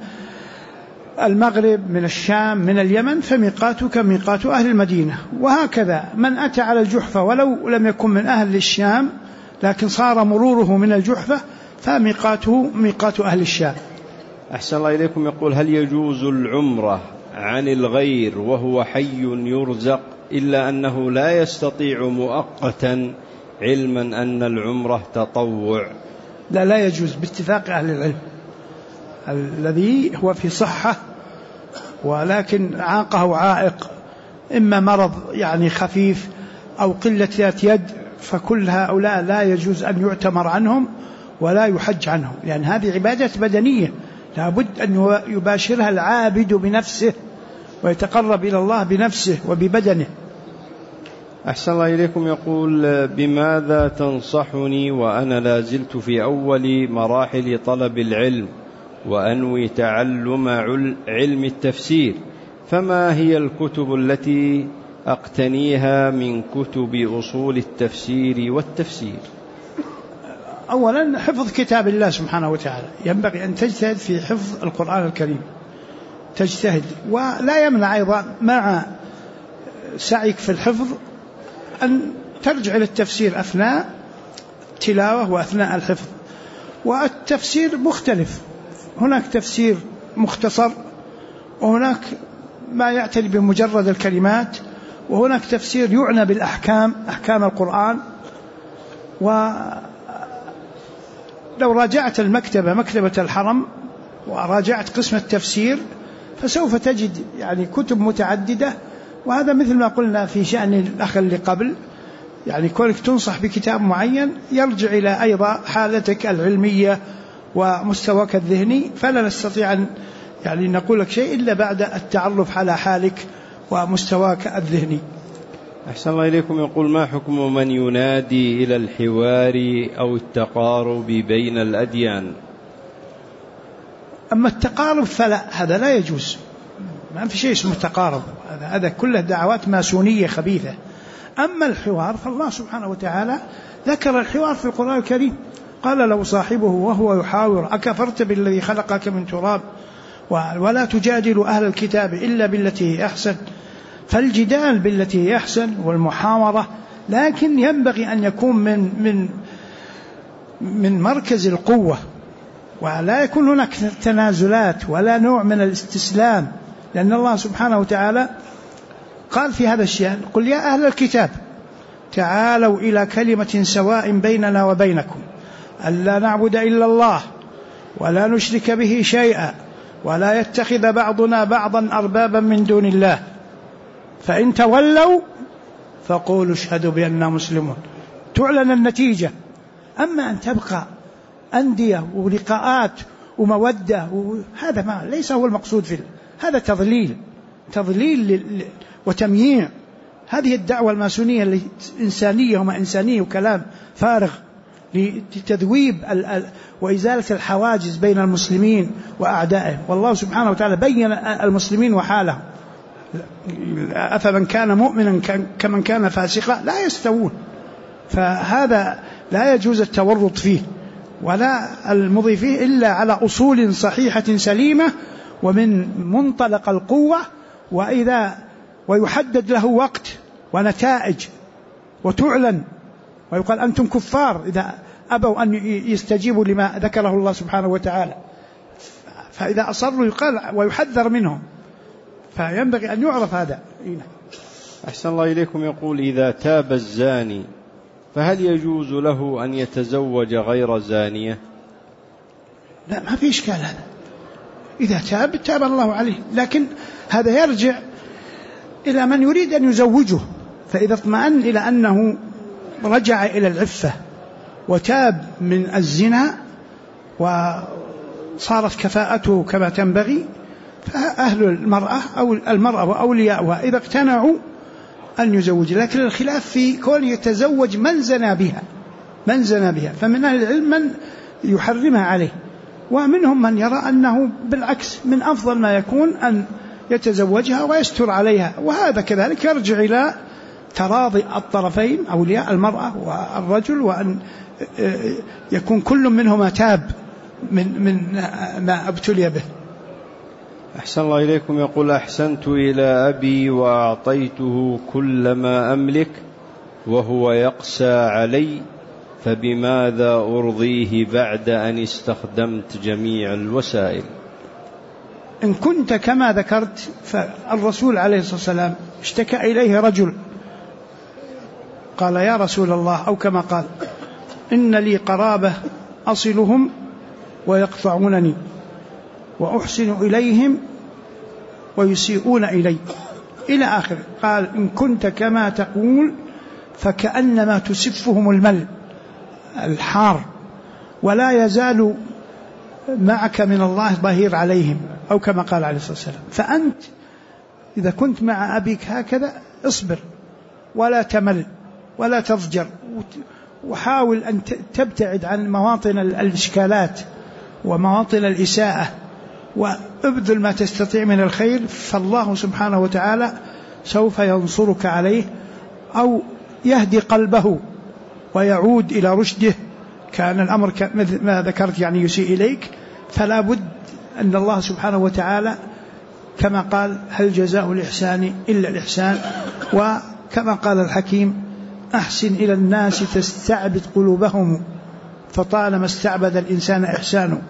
المغرب، من الشام، من اليمن، فميقاتك ميقات أهل المدينة. وهكذا من أتى على الجحفة ولو لم يكن من أهل الشام لكن صار مروره من الجحفة فميقاته ميقات أهل الشام. أحسن الله إليكم. يقول: هل يجوز العمرة عن الغير وهو حي يرزق إلا أنه لا يستطيع مؤقتا، علما أن العمرة تطوع؟ لا يجوز باتفاق أهل العلم. الذي هو في صحة ولكن عاقه عائق، إما مرض يعني خفيف أو قلة ذات يد، فكل هؤلاء لا يجوز أن يعتمر عنهم ولا يحج عنهم، لأن هذه عبادة بدنية لابد أن يباشرها العابد بنفسه ويتقرب إلى الله بنفسه وببدنه. أحسن الله إليكم. يقول: بماذا تنصحني وأنا لازلت في أول مراحل طلب العلم وأنوي تعلم علم التفسير، فما هي الكتب التي أقتنيها من كتب أصول التفسير والتفسير؟ أولا حفظ كتاب الله سبحانه وتعالى، ينبغي أن تجتهد في حفظ القرآن الكريم، تجتهد، ولا يمنع أيضا مع سعيك في الحفظ أن ترجع إلى التفسير أثناء التلاوة وأثناء الحفظ. والتفسير مختلف، هناك تفسير مختصر، وهناك ما يعتني بمجرد الكلمات، وهناك تفسير يعنى بالأحكام، أحكام القرآن. ولو راجعت المكتبة، مكتبة الحرم، وراجعت قسم التفسير، فسوف تجد يعني كتب متعددة. وهذا مثل ما قلنا في شأن الأخ اللي قبل، يعني كونك تنصح بكتاب معين يرجع إلى أيضا حالتك العلمية ومستواك الذهني، فلا نستطيع أن يعني نقول لك شيء إلا بعد التعرف على حالك ومستواك الذهني. أحسن الله إليكم. يقول: ما حكم من ينادي إلى الحوار أو التقارب بين الأديان؟ أما التقارب فلا، هذا لا يجوز، ما في شيء اسمه تقارب، هذا كله دعوات ماسونية خبيثة. أما الحوار فالله سبحانه وتعالى ذكر الحوار في القرآن الكريم، قال له صاحبه وهو يحاور: أكفرت بالذي خلقك من تراب ولا تجادل أهل الكتاب إلا بالتي هي أحسن. فالجدال بالتي هي أحسن والمحاورة، لكن ينبغي أن يكون من مركز القوة، ولا يكون هناك تنازلات ولا نوع من الاستسلام، لأن الله سبحانه وتعالى قال في هذا الشيء: قل يا أهل الكتاب تعالوا إلى كلمة سواء بيننا وبينكم ألا نعبد إلا الله ولا نشرك به شيئا ولا يتخذ بعضنا بعضا أربابا من دون الله فإن تولوا فقولوا اشهدوا بأننا مسلمون. تعلن النتيجة. أما أن تبقى أندية ولقاءات ومودة هذا ما ليس هو المقصود فيه، هذا تضليل وتمييع. هذه الدعوة الماسونية اللي إنسانية وما إنسانية وكلام فارغ لتذويب وإزالة الحواجز بين المسلمين وأعدائهم. والله سبحانه وتعالى بين المسلمين وحالهم، أفمن كان مؤمنا كمن كان فاسقا لا يستوون. فهذا لا يجوز التورط فيه ولا المضي فيه إلا على أصول صحيحة سليمة ومن منطلق القوة، ويحدد له وقت ونتائج وتعلن، ويقال أنتم كفار إذا أبوا أن يستجيبوا لما ذكره الله سبحانه وتعالى. فإذا أصروا يقال ويحذر منهم، فينبغي أن يعرف هذا. أحسن الله إليكم. يقول: إذا تاب الزاني فهل يجوز له أن يتزوج غير زانية؟ لا، ما في إشكال هذا، إذا تاب الله عليه، لكن هذا يرجع إلى من يريد أن يزوجه. فإذا اطمأن إلى أنه رجع إلى العفة وتاب من الزنا صارت كفاءته كما تنبغي، فأهل المرأة وأولياؤها إذا اقتنعوا أن يزوج. لكن الخلاف في كون يتزوج من زنى بها، فمن أهل العلم من يحرمها عليه، ومنهم من يرى أنه بالعكس من أفضل ما يكون أن يتزوجها ويستر عليها، وهذا كذلك يرجع إلى تراضي الطرفين أولياء المرأة والرجل، وأن يكون كل منهما تاب من ما ابتلي به. أحسن الله إليكم. يقول: أحسنت إلى أبي وأعطيته كل ما أملك وهو يقسى علي، فبماذا أرضيه بعد أن استخدمت جميع الوسائل؟ إن كنت كما ذكرت، فالرسول عليه الصلاة والسلام اشتكى إليه رجل قال: يا رسول الله، أو كما قال: إن لي قرابة أصلهم ويقطعونني وأحسن إليهم ويسيئون إلي، إلى آخر. قال: إن كنت كما تقول فكأنما تسفهم المل الحار، ولا يزال معك من الله ظهير عليهم، أو كما قال عليه الصلاة والسلام. فأنت إذا كنت مع أبيك هكذا اصبر ولا تمل ولا تضجر، وحاول أن تبتعد عن مواطن الإشكالات ومواطن الإساءة، وابذل ما تستطيع من الخير، فالله سبحانه وتعالى سوف ينصرك عليه، أو يهدي قلبه ويعود إلى رشده. كان الأمر مثل ما ذكرت يعني يسيء إليك، فلا بد أن الله سبحانه وتعالى كما قال: هل جزاء الإحسان إلا الإحسان. وكما قال الحكيم: أحسن إلى الناس تستعبد قلوبهم، فطالما استعبد الإنسان إحسانه.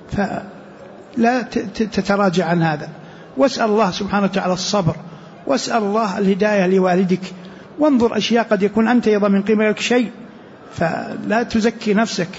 فلا تتراجع عن هذا، واسأل الله سبحانه وتعالى الصبر، واسأل الله الهداية لوالدك، وانظر أشياء قد يكون أنت أيضا من قبلك شيء، فلا تزكي نفسك.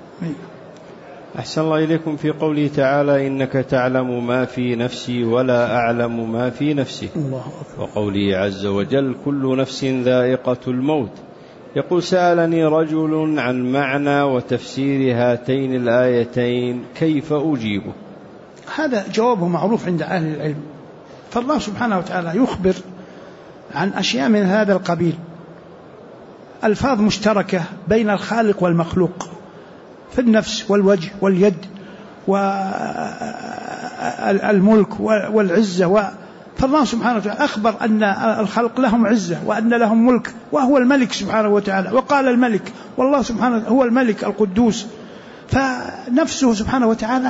أحسن الله إليكم. في قوله تعالى: إنك تعلم ما في نفسي ولا أعلم ما في نفسك، وقوله عز وجل: كل نفس ذائقة الموت. يقول: سألني رجل عن معنى وتفسير هاتين الآيتين، كيف أجيبه؟ هذا جوابه معروف عند أهل العلم. فالله سبحانه وتعالى يخبر عن أشياء من هذا القبيل، ألفاظ مشتركة بين الخالق والمخلوق في النفس والوجه واليد والملك والعزة. فالله سبحانه وتعالى أخبر أن الخلق لهم عزة وأن لهم ملك، وهو الملك سبحانه وتعالى، وقال الملك، والله سبحانه هو الملك القدوس. فنفسه سبحانه وتعالى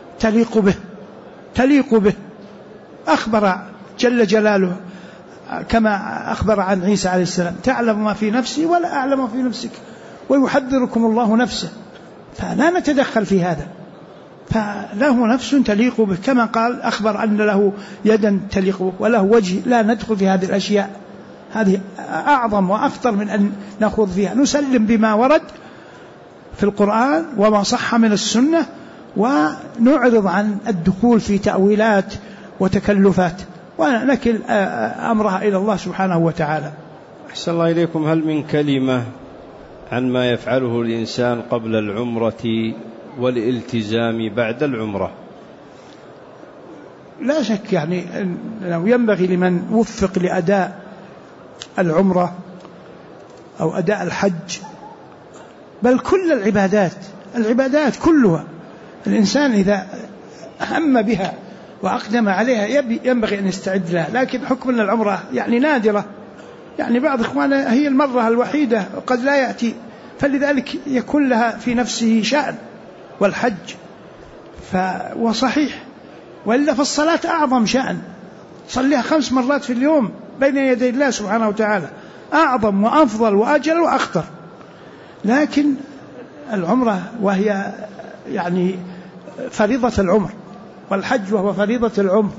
تليق به. أخبر جل جلاله كما أخبر عن عيسى عليه السلام: تعلم ما في نفسي ولا أعلم ما في نفسك ويحذركم الله نفسه. فلا نتدخل في هذا، فله نفس تليق به، كما قال أخبر أن له يدا تليق به وله وجه. لا ندخل في هذه الأشياء، هذه أعظم وأخطر من أن نخوض فيها. نسلم بما ورد في القرآن وما صح من السنة، ونعرض عن الدخول في تأويلات وتكلفات، ونكل أمرها إلى الله سبحانه وتعالى. أحسن الله إليكم. هل من كلمة عن ما يفعله الإنسان قبل العمرة والالتزام بعد العمرة؟ لا شك يعني أنه ينبغي لمن وفق لأداء العمرة أو أداء الحج، بل كل العبادات كلها، الإنسان إذا هم بها وأقدم عليها ينبغي أن يستعد لها. لكن حكم أن العمرة يعني نادرة، يعني بعض إخواننا هي المرة الوحيدة قد لا يأتي، فلذلك يكون لها في نفسه شأن. والحج وصحيح، وإلا فالصلاة أعظم شأن، صليها 5 مرات في اليوم بين يدي الله سبحانه وتعالى، أعظم وأفضل وأجل وأخطر. لكن العمرة وهي يعني فريضة العمر، والحج وهو فريضة العمر،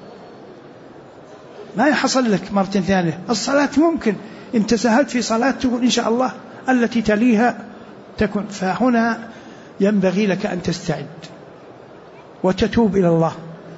ما يحصل لك مرة ثانية. الصلاة ممكن إن تساهلت في صلاة تكون إن شاء الله التي تليها تكون. فهنا ينبغي لك أن تستعد وتتوب إلى الله،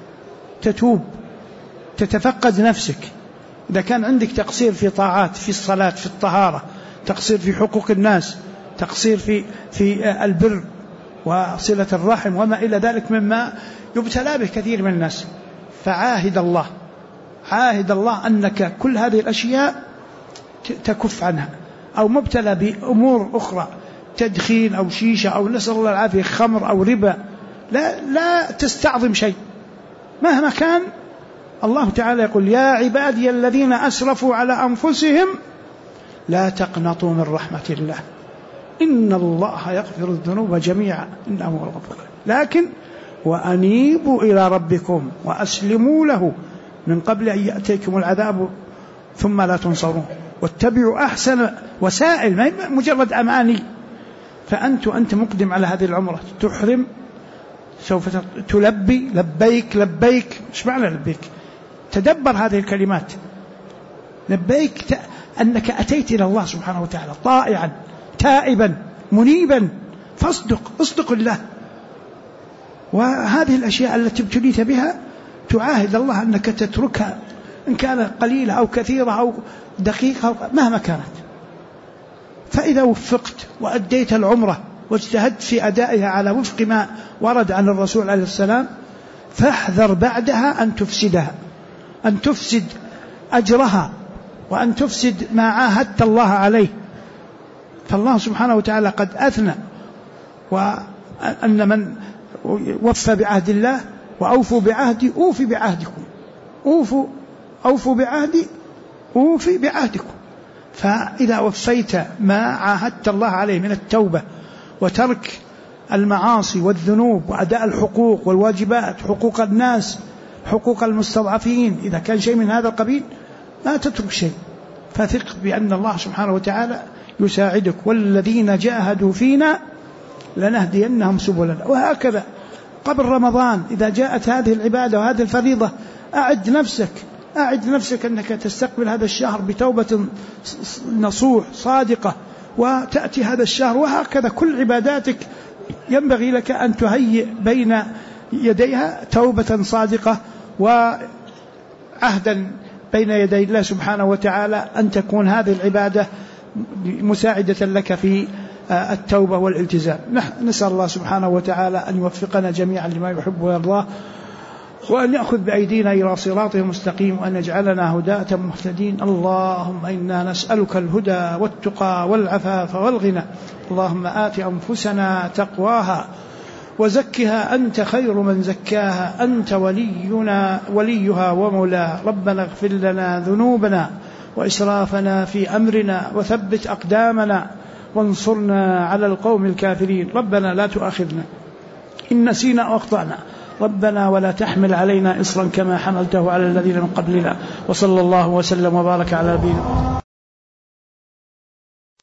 تتفقد نفسك. إذا كان عندك تقصير في طاعات، في الصلاة، في الطهارة، تقصير في حقوق الناس، تقصير في البر وصلة الرحم وما إلى ذلك مما يبتلى به كثير من الناس. فعاهد الله أنك كل هذه الأشياء تكف عنها، أو مبتلى بأمور أخرى، تدخين أو شيشة أو نسأل الله العافية خمر أو ربا، لا تستعظم شيء مهما كان. الله تعالى يقول: يا عبادي الذين أسرفوا على أنفسهم لا تقنطوا من رحمة الله إن الله يغفر الذنوب جميعا إنه هو الغفور، لكن وأنيبوا إلى ربكم وأسلموا له من قبل أن يأتيكم العذاب ثم لا تنصرون واتبعوا أحسن وسائل، ما مجرد أماني. فأنت مقدم على هذه العمرة، تحرم، سوف تلبي لبيك. إيش معنى لبيك؟ تدبر هذه الكلمات. لبيك أنك أتيت إلى الله سبحانه وتعالى طائعا تائبا منيبا، فاصدق الله. وهذه الأشياء التي ابتليت بها تعاهد الله أنك تتركها، إن كان قليلة أو كثيرة أو دقيقة أو مهما كانت. فإذا وفقت وأديت العمرة واجتهدت في أدائها على وفق ما ورد عن الرسول عليه السلام، فاحذر بعدها أن تفسدها، أن تفسد أجرها، وأن تفسد ما عاهدت الله عليه. فالله سبحانه وتعالى قد أثنى وأن من وفى بعهد الله وأوفوا بعهدي أوفي بعهدكم، أوفوا بعهدي أوفي بعهدكم. فإذا وفيت ما عاهدت الله عليه من التوبة وترك المعاصي والذنوب وأداء الحقوق والواجبات، حقوق الناس، حقوق المستضعفين، إذا كان شيء من هذا القبيل لا تترك شيء، فثق بأن الله سبحانه وتعالى يساعدك. والذين جاهدوا فينا لنهدينهم سبلنا. وهكذا قبل رمضان إذا جاءت هذه العبادة وهذه الفريضة أعد نفسك أنك تستقبل هذا الشهر بتوبة نصوح صادقة، وتأتي هذا الشهر. وهكذا كل عباداتك ينبغي لك أن تهيئ بين يديها توبة صادقة وعهدا بين يدي الله سبحانه وتعالى أن تكون هذه العبادة مساعدة لك في التوبة والالتزام. نسأل الله سبحانه وتعالى أن يوفقنا جميعا لما يحب ويرضاه، وأن يأخذ بأيدينا إلى صراطه المستقيم، وأن يجعلنا هداة مهتدين. اللهم إنا نسألك الهدى والتقى والعفاف والغنى. اللهم آت أنفسنا تقواها وزكها أنت خير من زكاها، أنت وليها ومولاها. ربنا اغفر لنا ذنوبنا وإسرافنا في أمرنا وثبت أقدامنا وانصرنا على القوم الكافرين. ربنا لا تؤاخذنا إن نسينا وأخطأنا، ربنا ولا تحمل علينا إصرا كما حملته على الذين من قبلنا. وصلى الله وسلم وبارك على نبينا